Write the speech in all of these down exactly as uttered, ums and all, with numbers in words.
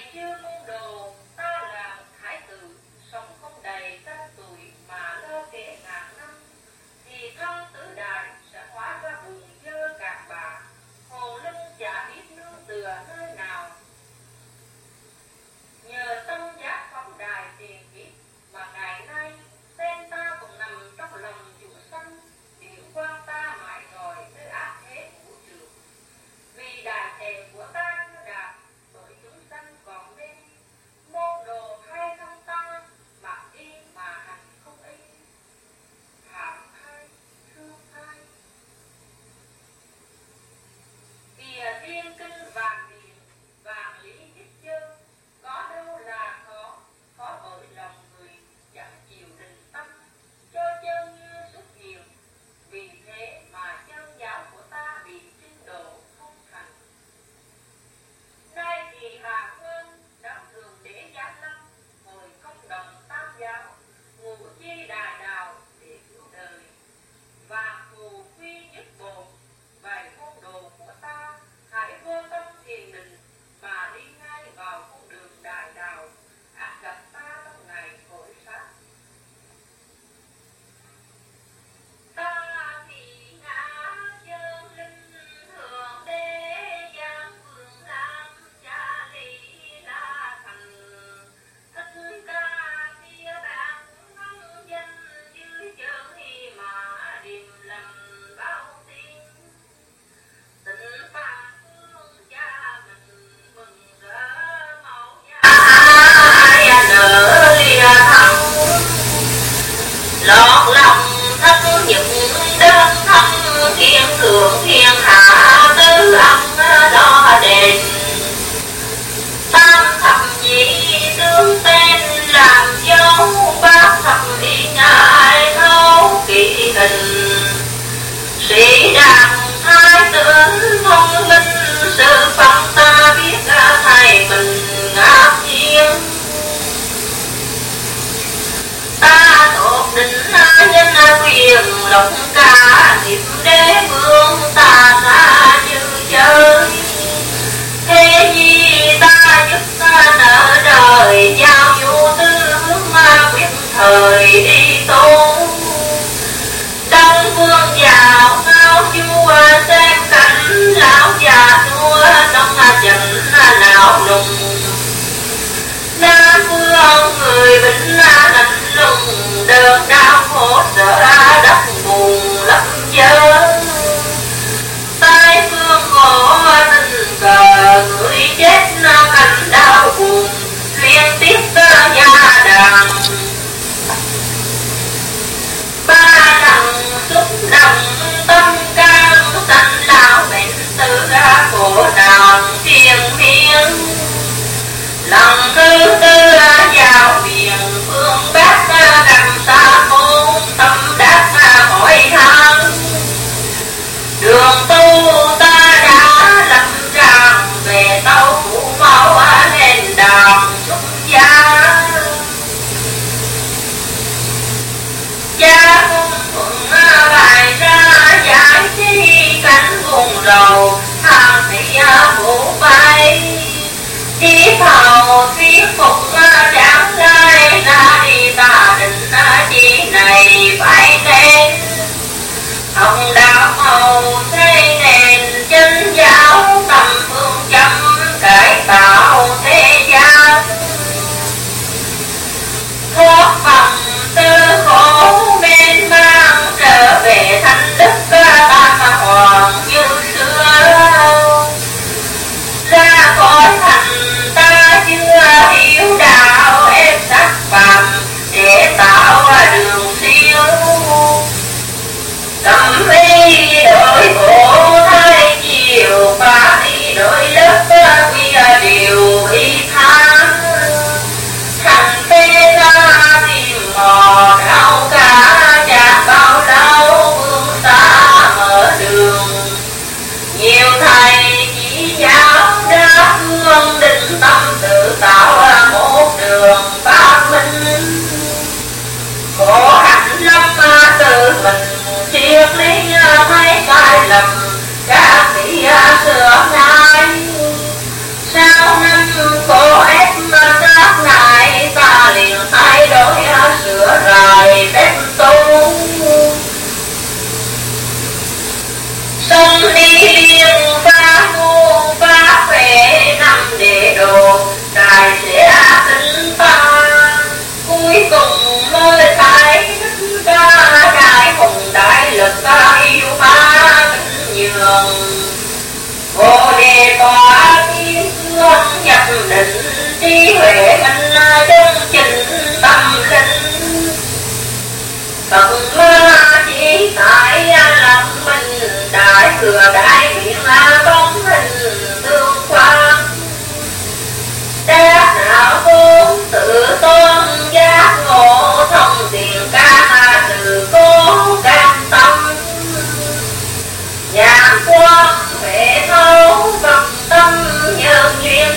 Điều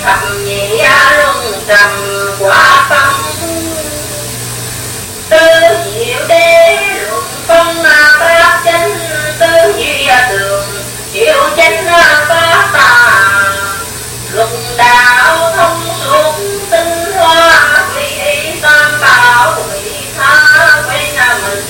thầm nhị luân trầm quả tâm tư diệu đế luận phân bát chánh tư duy tường diệu chánh bát tà luận đạo thông suốt tinh hoa quy y tam bảo quy tha quên mình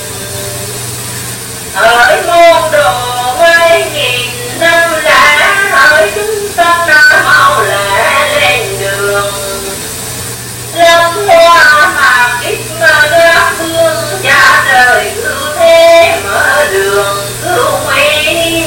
hỡi môn đồ quay nghìn năm lẽ hỡi chúng sanh mau lẹ lên đường lâm hoa mà kiếp gác phương cha trời cứu thế mở đường cứu nguy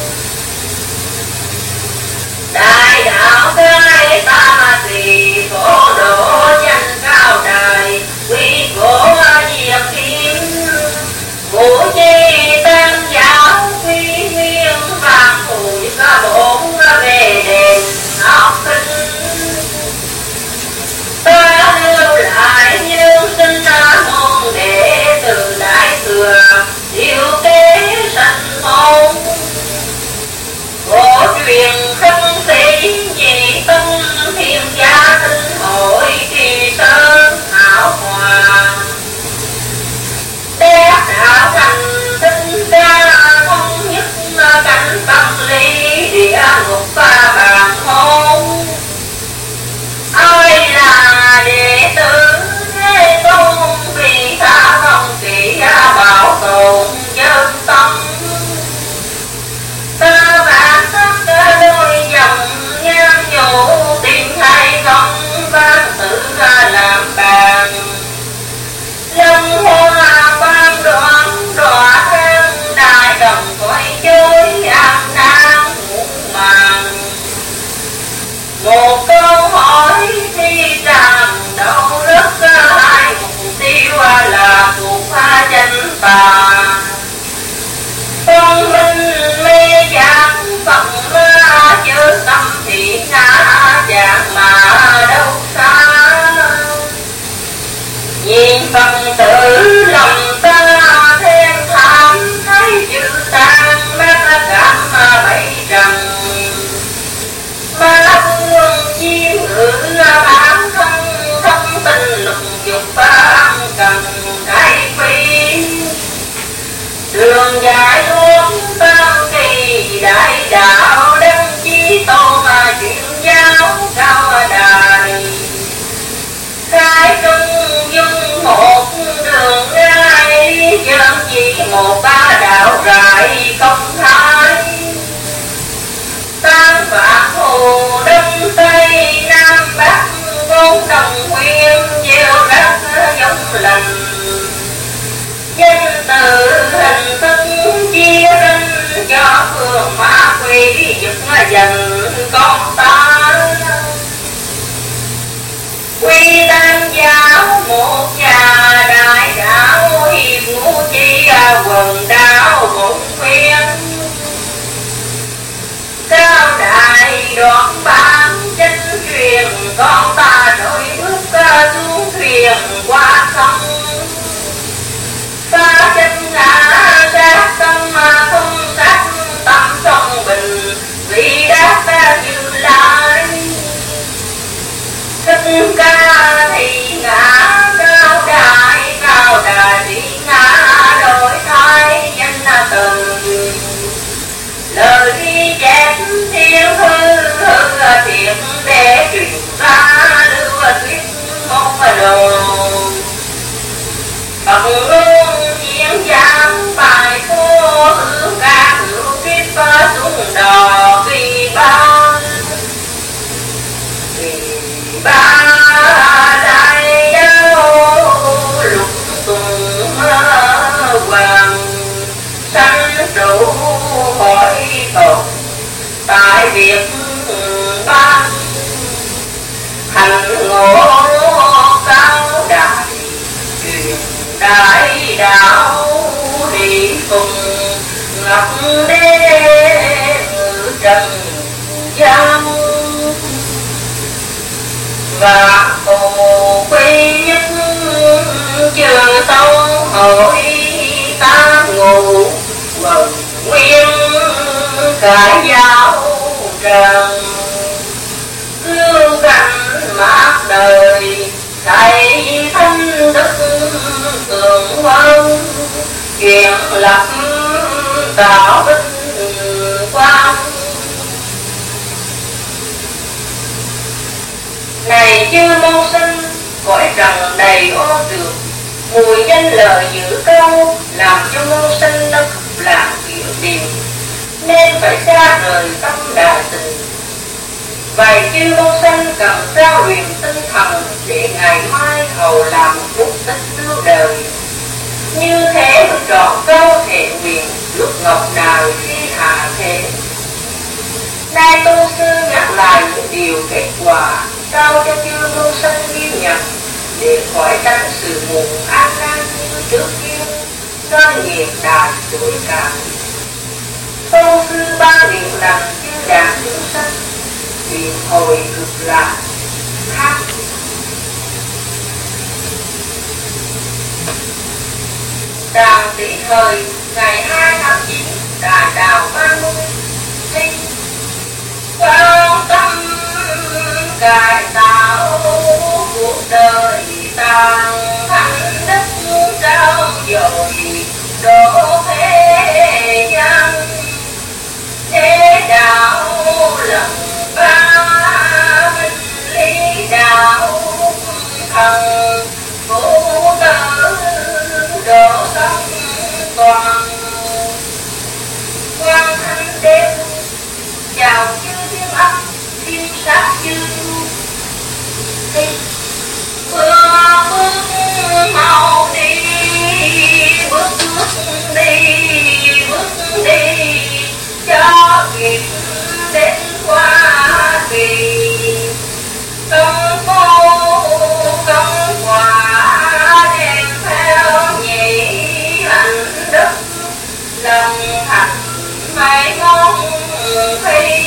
đại đạo cái ta mà tỳ phổ độ danh cao trời quy cổ diệt kim ngũ chi tam giáo quy nguyên vạn thù các bốn về đền ngọc kinh ta lưu lại như sinh môn đệ từ đại thừa diệu kế sanh môn cổ truyền khất sĩ nhị tân thiên gia tinh hội trì sơn hảo hòa đế đạo thành tinh ra thông nhất cảnh tâm lý địa ngục và bàn môn ai là đệ tử thế tôn vì ta không chỉ bảo tồn dân tâm ta bản tất đôi dòng ngang nhũ tìm hay không ban tự ra làm bàn lâm hoa ban đoạn đọa thang đại đồng cõi chơi an nan muộn màng một câu hỏi thi tràn đâu rất hai mục tiêu là thuộc pha danh tà con minh mê giác phật ma chớ tâm thị ngã dạng mà đâu xa nhìn phật tử lòng ta thêm tham thấy chữ tan bác cảm bảy trần ba phương chiêm ngữ bản thân thông tin lục dục ban cần cái phi đường giải thoát tam kỳ đại đạo đăng chí tôn chuyện giáo cao đài khai trung dung một đường ngay chân chỉ một ba đạo rải công thái tam phạt hồ đông tây nam bắc bốn đồng nguyên gieo rắc giống lành danh từ hình thức chia rinh cho phương ma quỷ giật dần con ta quy tam giáo một nhà đại đạo hiệp ngũ chi quần đạo bổn khuyên cao đại đoạn ban chân truyền con ta đổi bước xuống thuyền qua sông ta chân ngã sát tâm không sát tâm sông bình vì đáp như lai tất ca thì ngã cao đại cao đại thì ngã đổi thay danh từ lời đi chép thiên hư hư thiện để truyền ra lưu thuyết môn đồ Phật luôn diễn giảng bài thô hữu ca hữu kiếp xuống đò kỳ ba kỳ ba đại giáo lục tùng hoàng sanh trụ hỏi tội tại việc ban hành ngộ cao đại truyền đại đạo đi cùng ngọc đế ngự trần gian và hồ quy nhất chưa tông hội ta ngủ vần nguyên cả giáo trần lưu đời thầy thanh đức cường vân chuyện lập tạo vinh quang. Này chư môn sinh, cõi trần đầy ô trượt, mùi danh lời giữ câu làm cho môn sinh nó khúc làm kiểu điều, nên phải xa rời tâm đại tình. Vậy chư môn sinh cần trao luyện tinh thần để ngày mai hầu làm một bút tích lưu đời. Như thế mới trọn câu thệ nguyện lúc ngọc đào khi hạ thế. Nay tôn sư nhắc lại những điều kết quả trao cho chư môn sinh ghi nhận, để khỏi tránh sự muộn an nan như trước kia, nơi nhiệt đài đổi cảm. Tôn sư ba niệm rằng chư đàn chúng sanh, tìm hồi cực lạc khác. Đàn tỷ thời ngày hai tháng chín, đài đào ba mươi sinh quan tâm cải tạo cuộc đời tàn thánh đức trao dồi độ thế gian. Thế đạo lần ba minh lý đạo thần vũ tử độ tâm toàn. Quan thanh đêm chào chư thiên âm thiên sát chư bước bước mau đi, bước bước đi, bước đi cho kịp đến qua kỳ. Công phu công quả đem theo nhị hạnh đức, lòng thành mãi mong khi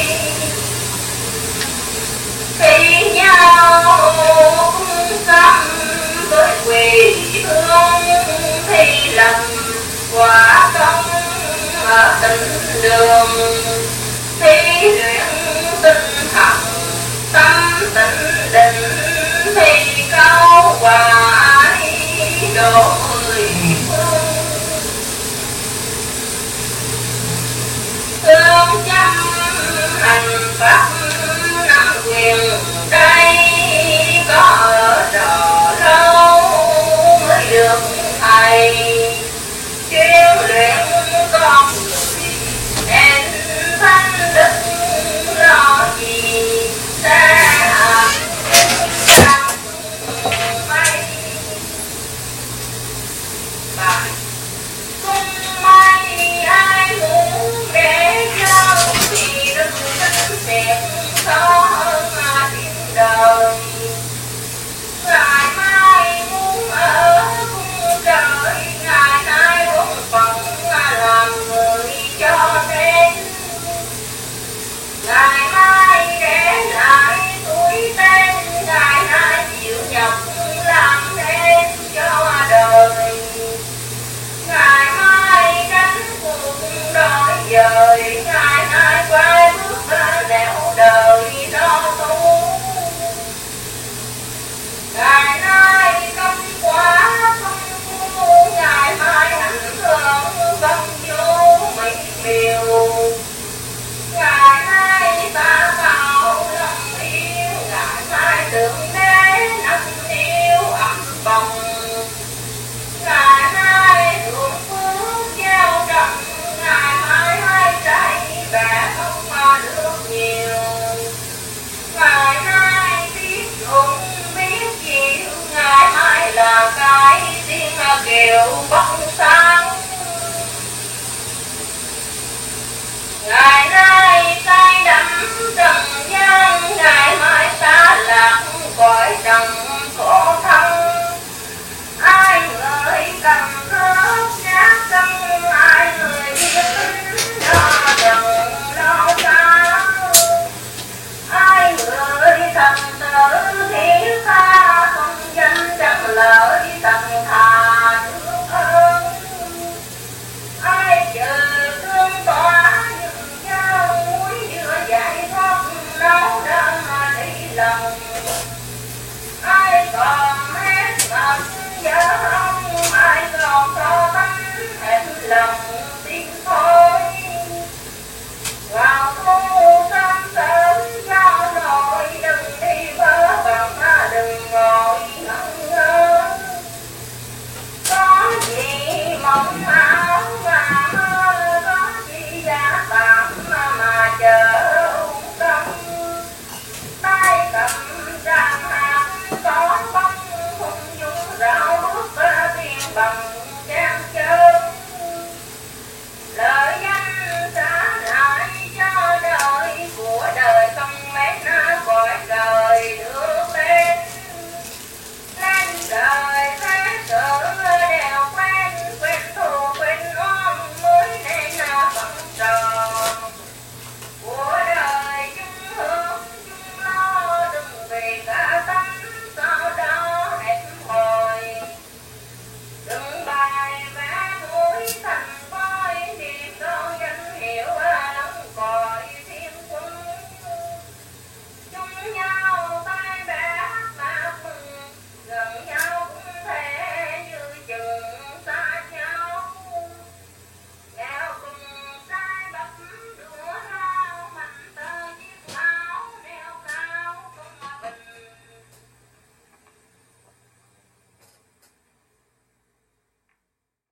khi nhau cung tâm với quê hương thì lầm quả công ở tình đường. Thi luyện tinh thần tâm tịnh định thì câu quả độ mười phương. Thương chăm hành pháp năm quyền đây, có ở trò lâu mới được thầy chuyên luyện con người nên thanh đức lo gì sẽ làm may. Bài cung may ai muốn để cho thì đức tính đẹp khó hơn thiên đời. Ngày mai muốn ở cung trời, ngày nay muốn phận làm người cho nên. Ngày mai để lại tuổi tên, ngày nay chịu nhập làm nên cho đời. Ngày mai đánh cuộc đôi dời, ngày nay quay bước ra nẻo đời đó tu. Ngày nay công quả công phu, ngày mai hành hưởng công vô mỹ miều. Ngày nay ta tạo lòng yêu, ngày mai tượng đế nâng niu âm bồng. Ngày nay thượng phước gieo trồng, ngày mai hai trái bẻ không mà được nhiều. Ngày nay biết thuận biết chịu, ngày mai là cái tiếng kêu bóng sáng. Ngày nay say đắm trần gian, ngày mai xa lạc cõi trần khổ thân. Ai người cầm rớt nhát tâm, ai người biết tính lo trần lo xa. Ai người thần tử thiết tha, không danh chẳng lợi tầng thà nước ơn. Ai chờ thương tỏa những nhau muối giữa giải thoát nấu đơn mà đi lòng. còn hết ngập giờ ông ai còn có tánh hết lòng